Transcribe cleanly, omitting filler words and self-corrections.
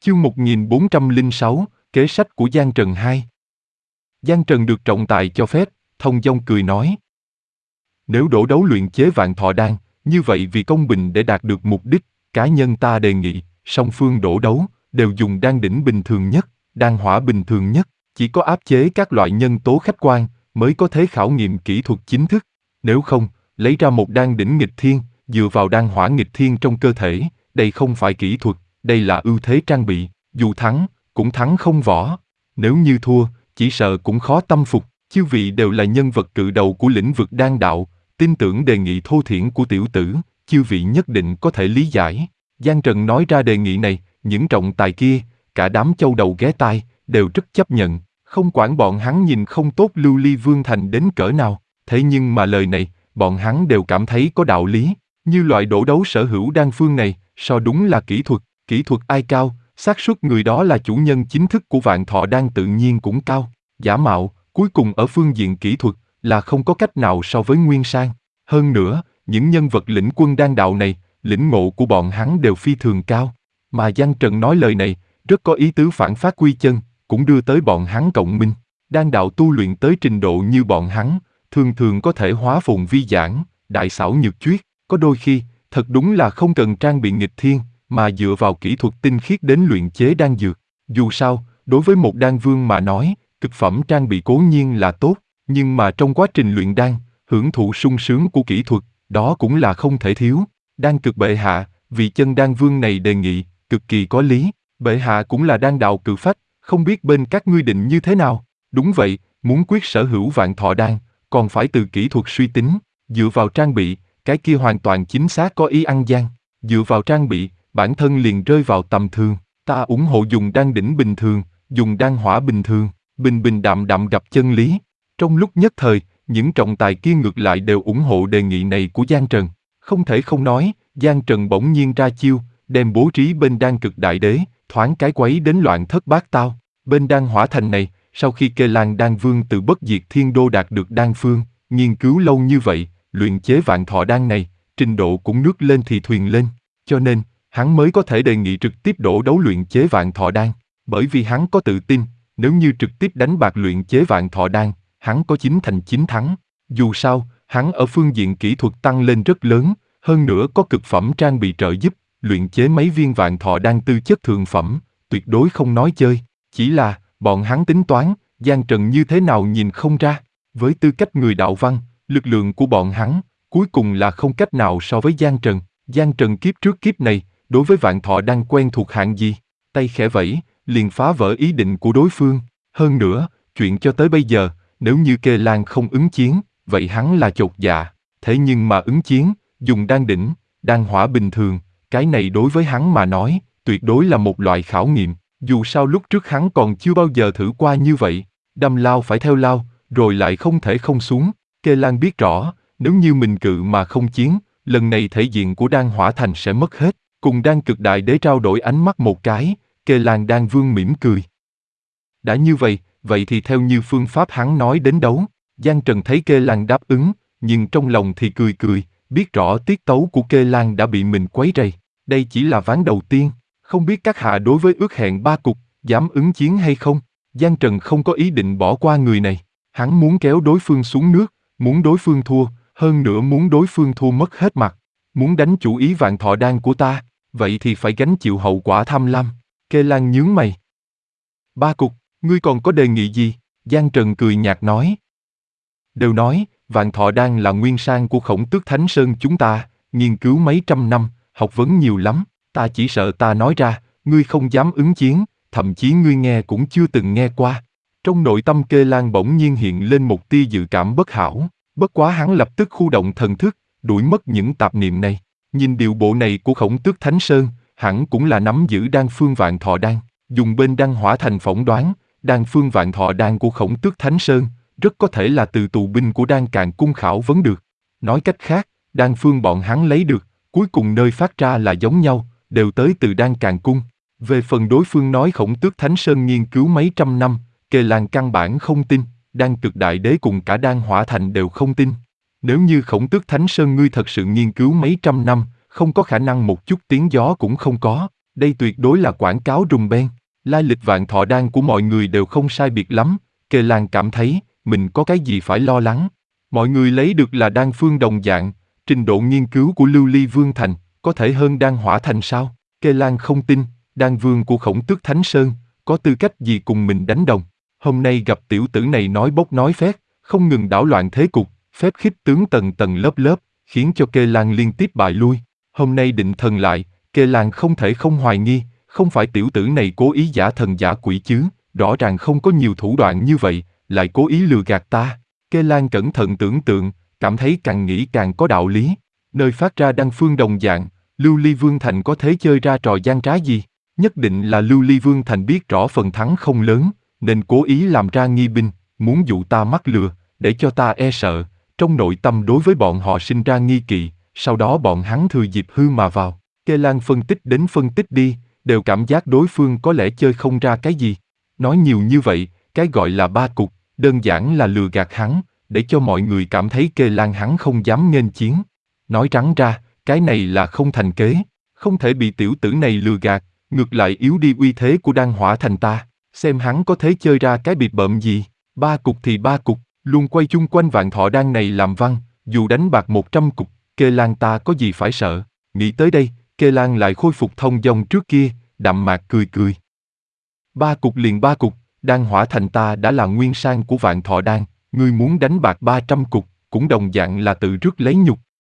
Chương 1406, kế sách của Giang Trần 2. Giang Trần được trọng tài cho phép, thông dong cười nói. Nếu đổ đấu luyện chế vạn thọ đan, như vậy vì công bình để đạt được mục đích, cá nhân ta đề nghị, song phương đổ đấu, đều dùng đan đỉnh bình thường nhất, đan hỏa bình thường nhất, chỉ có áp chế các loại nhân tố khách quan, mới có thể khảo nghiệm kỹ thuật chính thức. Nếu không, lấy ra một đan đỉnh nghịch thiên, dựa vào đan hỏa nghịch thiên trong cơ thể, đây không phải kỹ thuật, đây là ưu thế trang bị, dù thắng, cũng thắng không võ. Nếu như thua, chỉ sợ cũng khó tâm phục. Chư vị đều là nhân vật cự đầu của lĩnh vực đan đạo, tin tưởng đề nghị thô thiển của tiểu tử, chư vị nhất định có thể lý giải. Giang Trần nói ra đề nghị này, những trọng tài kia, cả đám châu đầu ghé tai, đều rất chấp nhận, không quản bọn hắn nhìn không tốt Lưu Ly Vương Thành đến cỡ nào, thế nhưng mà lời này, bọn hắn đều cảm thấy có đạo lý, như loại đổ đấu sở hữu đan phương này, so đúng là kỹ thuật ai cao, xác suất người đó là chủ nhân chính thức của vạn thọ đan tự nhiên cũng cao, giả mạo, cuối cùng ở phương diện kỹ thuật, là không có cách nào so với Nguyên Sang. Hơn nữa, những nhân vật lĩnh quân đan đạo này, lĩnh ngộ của bọn hắn đều phi thường cao. Mà Giang Trần nói lời này, rất có ý tứ phản phát quy chân, cũng đưa tới bọn hắn cộng minh. Đan đạo tu luyện tới trình độ như bọn hắn, thường thường có thể hóa phồn vi giảng, đại xảo nhược chuyết. Có đôi khi, thật đúng là không cần trang bị nghịch thiên, mà dựa vào kỹ thuật tinh khiết đến luyện chế đan dược. Dù sao, đối với một đan vương mà nói, cực phẩm trang bị cố nhiên là tốt, nhưng mà trong quá trình luyện đan, hưởng thụ sung sướng của kỹ thuật, đó cũng là không thể thiếu. Đan cực bệ hạ, vị chân đan vương này đề nghị, cực kỳ có lý, bệ hạ cũng là đan đạo cự phách, không biết bên các ngươi định như thế nào. Đúng vậy, muốn quyết sở hữu vạn thọ đan, còn phải từ kỹ thuật suy tính, dựa vào trang bị, cái kia hoàn toàn chính xác có ý ăn gian, dựa vào trang bị, bản thân liền rơi vào tầm thường. Ta ủng hộ dùng đan đỉnh bình thường, dùng đan hỏa bình thường, bình bình đạm đạm gặp chân lý. Trong lúc nhất thời, những trọng tài kia ngược lại đều ủng hộ đề nghị này của Giang Trần. Không thể không nói, Giang Trần bỗng nhiên ra chiêu, đem bố trí bên đan cực đại đế, thoáng cái quấy đến loạn thất bát tao. Bên đan hỏa thành này, sau khi Kê Lan đan vương từ bất diệt thiên đô đạt được đan phương, nghiên cứu lâu như vậy, luyện chế vạn thọ đan này, trình độ cũng nước lên thì thuyền lên. Cho nên, hắn mới có thể đề nghị trực tiếp đổ đấu luyện chế vạn thọ đan. Bởi vì hắn có tự tin, nếu như trực tiếp đánh bạc luyện chế vạn thọ đan, hắn có 9 thành 9 thắng. Dù sao, hắn ở phương diện kỹ thuật tăng lên rất lớn, hơn nữa có cực phẩm trang bị trợ giúp, luyện chế mấy viên vạn thọ đan tư chất thượng phẩm, tuyệt đối không nói chơi. Chỉ là, bọn hắn tính toán, Giang Trần như thế nào nhìn không ra. Với tư cách người đạo văn, lực lượng của bọn hắn, cuối cùng là không cách nào so với Giang Trần. Giang Trần kiếp trước kiếp này, đối với vạn thọ đan quen thuộc hạng gì, tay khẽ vẫy, liền phá vỡ ý định của đối phương. Hơn nữa, chuyện cho tới bây giờ, nếu như Kê Lan không ứng chiến, vậy hắn là chột dạ. Thế nhưng mà ứng chiến, dùng đan đỉnh, đan hỏa bình thường, cái này đối với hắn mà nói, tuyệt đối là một loại khảo nghiệm. Dù sao lúc trước hắn còn chưa bao giờ thử qua như vậy, đâm lao phải theo lao, rồi lại không thể không xuống. Kê Lan biết rõ, nếu như mình cự mà không chiến, lần này thể diện của đan hỏa thành sẽ mất hết. Cùng đan cực đại đế trao đổi ánh mắt một cái, Kê Lan đan vương mỉm cười. Đã như vậy, vậy thì theo như phương pháp hắn nói đến đấu. Giang Trần thấy Kê Lan đáp ứng, nhưng trong lòng thì cười cười, biết rõ tiết tấu của Kê Lan đã bị mình quấy rầy. Đây chỉ là ván đầu tiên, không biết các hạ đối với ước hẹn 3 cục, dám ứng chiến hay không? Giang Trần không có ý định bỏ qua người này, hắn muốn kéo đối phương xuống nước, muốn đối phương thua, hơn nữa muốn đối phương thua mất hết mặt. Muốn đánh chủ ý vạn thọ đan của ta, vậy thì phải gánh chịu hậu quả tham lam. Kê Lan nhướng mày. 3 cục, ngươi còn có đề nghị gì? Giang Trần cười nhạt nói. Đều nói, vạn thọ đan là nguyên sang của Khổng Tước Thánh Sơn chúng ta, nghiên cứu mấy trăm năm, học vấn nhiều lắm, ta chỉ sợ ta nói ra, ngươi không dám ứng chiến, thậm chí ngươi nghe cũng chưa từng nghe qua. Trong nội tâm Kê Lan bỗng nhiên hiện lên một tia dự cảm bất hảo, bất quá hắn lập tức khu động thần thức, đuổi mất những tạp niệm này. Nhìn điệu bộ này của Khổng Tước Thánh Sơn, hẳn cũng là nắm giữ đan phương vạn thọ đan, dùng bên đan hỏa thành phỏng đoán, đan phương vạn thọ đan của Khổng Tước Thánh Sơn, rất có thể là từ tù binh của đan càn cung khảo vấn được. Nói cách khác, đan phương bọn hắn lấy được, cuối cùng nơi phát ra là giống nhau, đều tới từ đan càn cung. Về phần đối phương nói Khổng Tước Thánh Sơn nghiên cứu mấy trăm năm, Kê Lan căn bản không tin, đan cực đại đế cùng cả đan hỏa thành đều không tin. Nếu như Khổng Tước Thánh Sơn ngươi thật sự nghiên cứu mấy trăm năm, không có khả năng một chút tiếng gió cũng không có. Đây tuyệt đối là quảng cáo rùm beng. Lai lịch vạn thọ đan của mọi người đều không sai biệt lắm, Kê Lan cảm thấy, mình có cái gì phải lo lắng. Mọi người lấy được là đan phương đồng dạng, trình độ nghiên cứu của Lưu Ly Vương Thành, có thể hơn đan hỏa thành sao? Kê Lan không tin, đan vương của Khổng Tước Thánh Sơn, có tư cách gì cùng mình đánh đồng. Hôm nay gặp tiểu tử này nói bốc nói phét, không ngừng đảo loạn thế cục, phép khích tướng tầng tầng lớp lớp, khiến cho Kê Lan liên tiếp bại lui. Hôm nay định thần lại, Kê Lan không thể không hoài nghi, không phải tiểu tử này cố ý giả thần giả quỷ chứ, rõ ràng không có nhiều thủ đoạn như vậy, lại cố ý lừa gạt ta. Kê Lan cẩn thận tưởng tượng, cảm thấy càng nghĩ càng có đạo lý. Nơi phát ra đan phương đồng dạng, Lưu Ly Vương Thành có thế chơi ra trò gian trá gì? Nhất định là Lưu Ly Vương Thành biết rõ phần thắng không lớn, nên cố ý làm ra nghi binh, muốn dụ ta mắc lừa, để cho ta e sợ, trong nội tâm đối với bọn họ sinh ra nghi kỵ, sau đó bọn hắn thừa dịp hư mà vào. Kê Lan phân tích đến phân tích đi, đều cảm giác đối phương có lẽ chơi không ra cái gì. Nói nhiều như vậy, cái gọi là ba cục, đơn giản là lừa gạt hắn, để cho mọi người cảm thấy Kê Lan hắn không dám nghênh chiến. Nói trắng ra, cái này là không thành kế, không thể bị tiểu tử này lừa gạt, ngược lại yếu đi uy thế của đan hỏa thành ta, xem hắn có thế chơi ra cái bịp bợm gì. Ba cục thì ba cục, luôn quay chung quanh vạn thọ đan này làm văn, dù đánh bạc 100 cục, Kê Lan ta có gì phải sợ. Nghĩ tới đây, Kê Lan lại khôi phục thông dong trước kia, đạm mạc cười cười. Ba cục liền ba cục, đan hỏa thành ta đã là nguyên sang của vạn thọ đan, ngươi muốn đánh bạc 300 cục, cũng đồng dạng là tự rước lấy nhục.